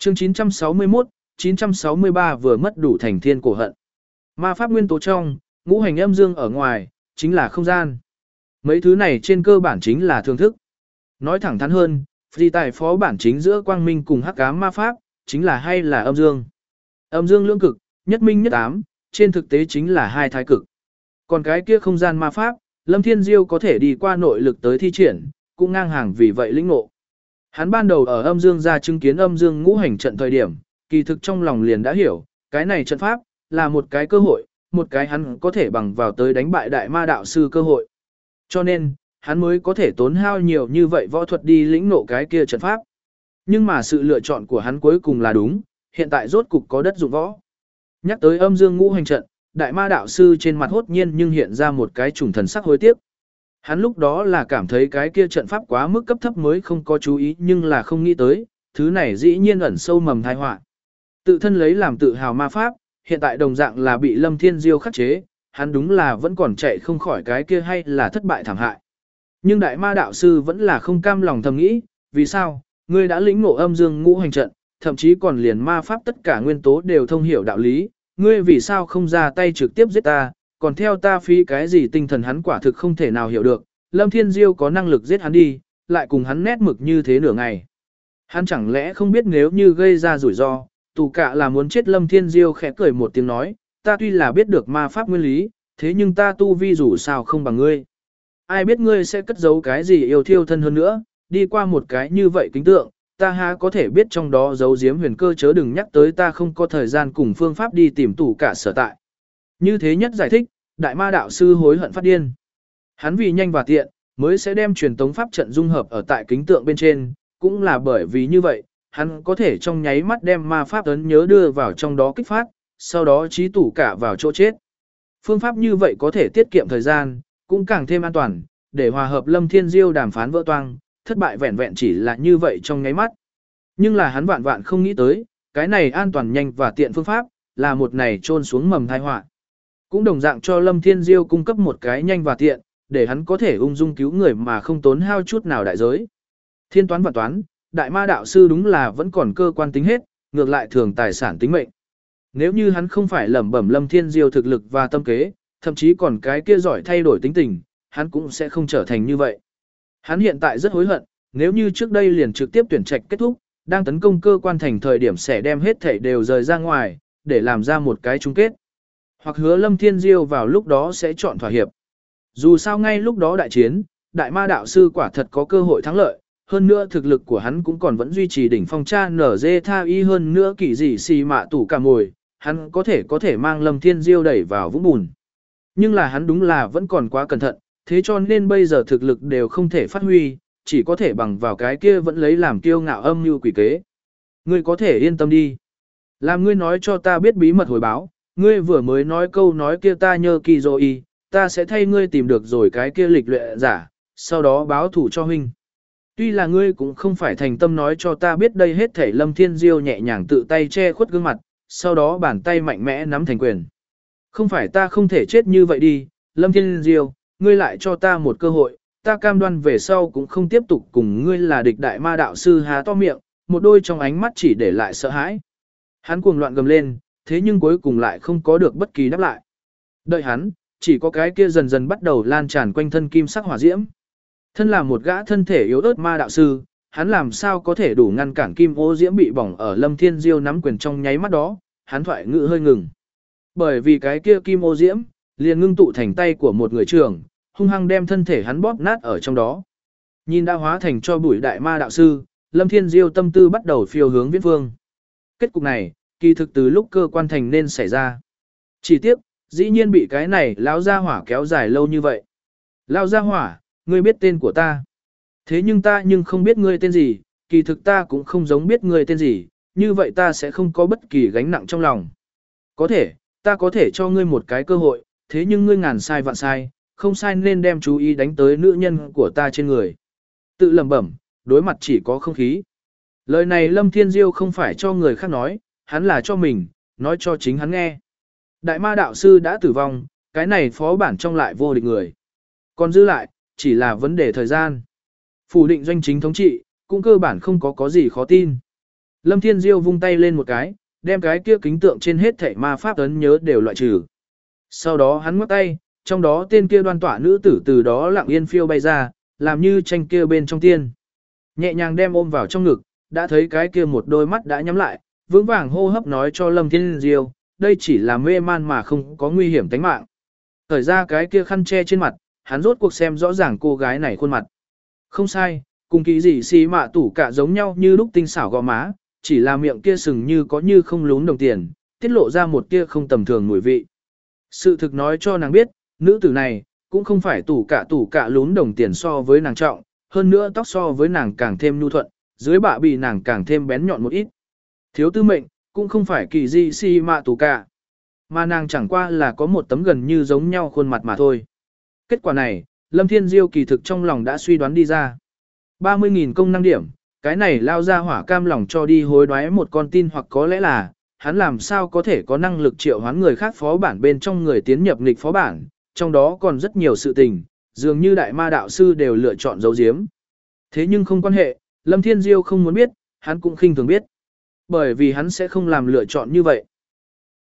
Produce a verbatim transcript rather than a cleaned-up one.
Chương chín trăm sáu mươi mốt, chín trăm sáu mươi ba vừa mất đủ thành thiên cổ hận. Ma pháp nguyên tố trong, ngũ hành âm dương ở ngoài, chính là không gian. Mấy thứ này trên cơ bản chính là thưởng thức. Nói thẳng thắn hơn, phi tài phó bản chính giữa quang minh cùng hắc ám ma pháp, chính là hay là âm dương. Âm dương lưỡng cực, nhất minh nhất ám, trên thực tế chính là hai thái cực. Còn cái kia không gian ma pháp, Lâm Thiên Diêu có thể đi qua nội lực tới thi triển, cũng ngang hàng vì vậy lĩnh ngộ. Hắn ban đầu ở âm dương ra chứng kiến âm dương ngũ hành trận thời điểm, kỳ thực trong lòng liền đã hiểu, cái này trận pháp, là một cái cơ hội, một cái hắn có thể bằng vào tới đánh bại đại ma đạo sư cơ hội. Cho nên, hắn mới có thể tốn hao nhiều như vậy võ thuật đi lĩnh ngộ cái kia trận pháp. Nhưng mà sự lựa chọn của hắn cuối cùng là đúng, hiện tại rốt cục có đất dụng võ. Nhắc tới âm dương ngũ hành trận, đại ma đạo sư trên mặt hốt nhiên nhưng hiện ra một cái trùng thần sắc hối tiếc. Hắn lúc đó là cảm thấy cái kia trận pháp quá mức cấp thấp mới không có chú ý nhưng là không nghĩ tới, thứ này dĩ nhiên ẩn sâu mầm tai họa. Tự thân lấy làm tự hào ma pháp, hiện tại đồng dạng là bị Lâm Thiên Diêu khắc chế, hắn đúng là vẫn còn chạy không khỏi cái kia hay là thất bại thảm hại. Nhưng đại ma đạo sư vẫn là không cam lòng thầm nghĩ, vì sao, ngươi đã lĩnh ngộ âm dương ngũ hành trận, thậm chí còn liền ma pháp tất cả nguyên tố đều thông hiểu đạo lý, ngươi vì sao không ra tay trực tiếp giết ta, còn theo ta phí cái gì tinh thần hắn quả thực không thể nào hiểu được, Lâm Thiên Diêu có năng lực giết hắn đi, lại cùng hắn nét mực như thế nửa ngày. Hắn chẳng lẽ không biết nếu như gây ra rủi ro, tù cả là muốn chết. Lâm Thiên Diêu khẽ cười một tiếng nói, ta tuy là biết được ma pháp nguyên lý, thế nhưng ta tu vi dù sao không bằng ngươi. Ai biết ngươi sẽ cất giấu cái gì yêu thiêu thân hơn nữa, đi qua một cái như vậy kính tượng, ta há có thể biết trong đó giấu giếm huyền cơ chớ đừng nhắc tới ta không có thời gian cùng phương pháp đi tìm tù cả sở tại. Như thế nhất giải thích, đại ma đạo sư hối hận phát điên. Hắn vì nhanh và tiện, mới sẽ đem truyền tống pháp trận dung hợp ở tại kính tượng bên trên, cũng là bởi vì như vậy, hắn có thể trong nháy mắt đem ma pháp ấn nhớ đưa vào trong đó kích phát, sau đó trí tủ cả vào chỗ chết. Phương pháp như vậy có thể tiết kiệm thời gian, cũng càng thêm an toàn, để hòa hợp Lâm Thiên Diêu đàm phán vỡ toang, thất bại vẹn vẹn chỉ là như vậy trong nháy mắt. Nhưng là hắn vạn vạn không nghĩ tới, cái này an toàn nhanh và tiện phương pháp, là một này trôn xuống mầm tai họa. Cũng đồng dạng cho Lâm Thiên Diêu cung cấp một cái nhanh và tiện, để hắn có thể ung dung cứu người mà không tốn hao chút nào đại giới. Thiên toán và toán, đại ma đạo sư đúng là vẫn còn cơ quan tính hết, ngược lại thường tài sản tính mệnh. Nếu như hắn không phải lẩm bẩm Lâm Thiên Diêu thực lực và tâm kế, thậm chí còn cái kia giỏi thay đổi tính tình, hắn cũng sẽ không trở thành như vậy. Hắn hiện tại rất hối hận, nếu như trước đây liền trực tiếp tuyển trạch kết thúc, đang tấn công cơ quan thành thời điểm sẽ đem hết thảy đều rời ra ngoài, để làm ra một cái chung kết. Hoặc hứa Lâm Thiên Diêu vào lúc đó sẽ chọn thỏa hiệp. Dù sao ngay lúc đó đại chiến, đại ma đạo sư quả thật có cơ hội thắng lợi, hơn nữa thực lực của hắn cũng còn vẫn duy trì đỉnh phong cha nở dê tha y hơn nữa kỳ dị xì mạ tủ cả mồi, hắn có thể có thể mang Lâm Thiên Diêu đẩy vào vũng bùn. Nhưng là hắn đúng là vẫn còn quá cẩn thận, thế cho nên bây giờ thực lực đều không thể phát huy, chỉ có thể bằng vào cái kia vẫn lấy làm kiêu ngạo âm như quỷ kế. Ngươi có thể yên tâm đi. Làm ngươi nói cho ta biết bí mật hồi báo, ngươi vừa mới nói câu nói kia ta nhớ kỳ rồi, ta sẽ thay ngươi tìm được rồi cái kia lịch luyện giả, sau đó báo thủ cho huynh. Tuy là ngươi cũng không phải thành tâm nói cho ta biết đây hết thể. Lâm Thiên Diêu nhẹ nhàng tự tay che khuất gương mặt, sau đó bàn tay mạnh mẽ nắm thành quyền. Không phải ta không thể chết như vậy đi, Lâm Thiên Diêu, ngươi lại cho ta một cơ hội, ta cam đoan về sau cũng không tiếp tục cùng ngươi là địch. Đại ma đạo sư há to miệng, một đôi trong ánh mắt chỉ để lại sợ hãi. Hắn cuồng loạn gầm lên, thế nhưng cuối cùng lại không có được bất kỳ đáp lại. Đợi hắn, chỉ có cái kia dần dần bắt đầu lan tràn quanh thân kim sắc hỏa diễm. Thân là một gã thân thể yếu ớt ma đạo sư, hắn làm sao có thể đủ ngăn cản kim ô diễm bị bỏng ở Lâm Thiên Diêu nắm quyền trong nháy mắt đó, hắn thoại ngữ hơi ngừng. Bởi vì cái kia kim ô diễm, liền ngưng tụ thành tay của một người trưởng, hung hăng đem thân thể hắn bóp nát ở trong đó. Nhìn đã hóa thành cho bụi đại ma đạo sư, Lâm Thiên Diêu tâm tư bắt đầu phiêu hướng viễn phương. Kết cục này, kỳ thực từ lúc cơ quan thành nên xảy ra. Chỉ tiếc, dĩ nhiên bị cái này lão gia hỏa kéo dài lâu như vậy. Lão gia hỏa, ngươi biết tên của ta. Thế nhưng ta nhưng không biết ngươi tên gì, kỳ thực ta cũng không giống biết ngươi tên gì, như vậy ta sẽ không có bất kỳ gánh nặng trong lòng. Có thể, ta có thể cho ngươi một cái cơ hội, thế nhưng ngươi ngàn sai vạn sai, không sai nên đem chú ý đánh tới nữ nhân của ta trên người. Tự lẩm bẩm, đối mặt chỉ có không khí. Lời này Lâm Thiên Diêu không phải cho người khác nói, hắn là cho mình, nói cho chính hắn nghe. Đại ma đạo sư đã tử vong, cái này phó bản trong lại vô địch người. Còn giữ lại, chỉ là vấn đề thời gian. Phủ định doanh chính thống trị, cũng cơ bản không có có gì khó tin. Lâm Thiên Diêu vung tay lên một cái, đem cái kia kính tượng trên hết thảy ma pháp ấn nhớ đều loại trừ. Sau đó hắn ngoắc tay, trong đó tên kia đoan tỏa nữ tử từ đó lặng yên phiêu bay ra, làm như tranh kia bên trong tiên. Nhẹ nhàng đem ôm vào trong ngực, đã thấy cái kia một đôi mắt đã nhắm lại, vững vàng hô hấp nói cho Lâm Thiên Diêu, đây chỉ là mê man mà không có nguy hiểm tính mạng. Thời ra cái kia khăn che trên mặt, hắn rốt cuộc xem rõ ràng cô gái này khuôn mặt. Không sai, cùng kỳ gì xì mạ tủ cả giống nhau như lúc tinh xảo gò má, chỉ là miệng kia sừng như có như không lún đồng tiền, tiết lộ ra một tia không tầm thường mùi vị. Sự thực nói cho nàng biết, nữ tử này, cũng không phải tủ cả tủ cả lún đồng tiền so với nàng trọng, hơn nữa tóc so với nàng càng thêm nhu thuận, dưới bạ bị nàng càng thêm bén nhọn một ít. Thiếu tư mệnh, cũng không phải kỳ di si mạ tủ cả, mà nàng chẳng qua là có một tấm gần như giống nhau khuôn mặt mà thôi. Kết quả này, Lâm Thiên Diêu kỳ thực trong lòng đã suy đoán đi ra. ba mươi nghìn công năng điểm, cái này lao ra hỏa cam lòng cho đi hối đoái một con tin hoặc có lẽ là, hắn làm sao có thể có năng lực triệu hoán người khác phó bản bên trong người tiến nhập nghịch phó bản, trong đó còn rất nhiều sự tình, dường như đại ma đạo sư đều lựa chọn giấu giếm. Thế nhưng không quan hệ, Lâm Thiên Diêu không muốn biết, hắn cũng khinh thường biết. Bởi vì hắn sẽ không làm lựa chọn như vậy.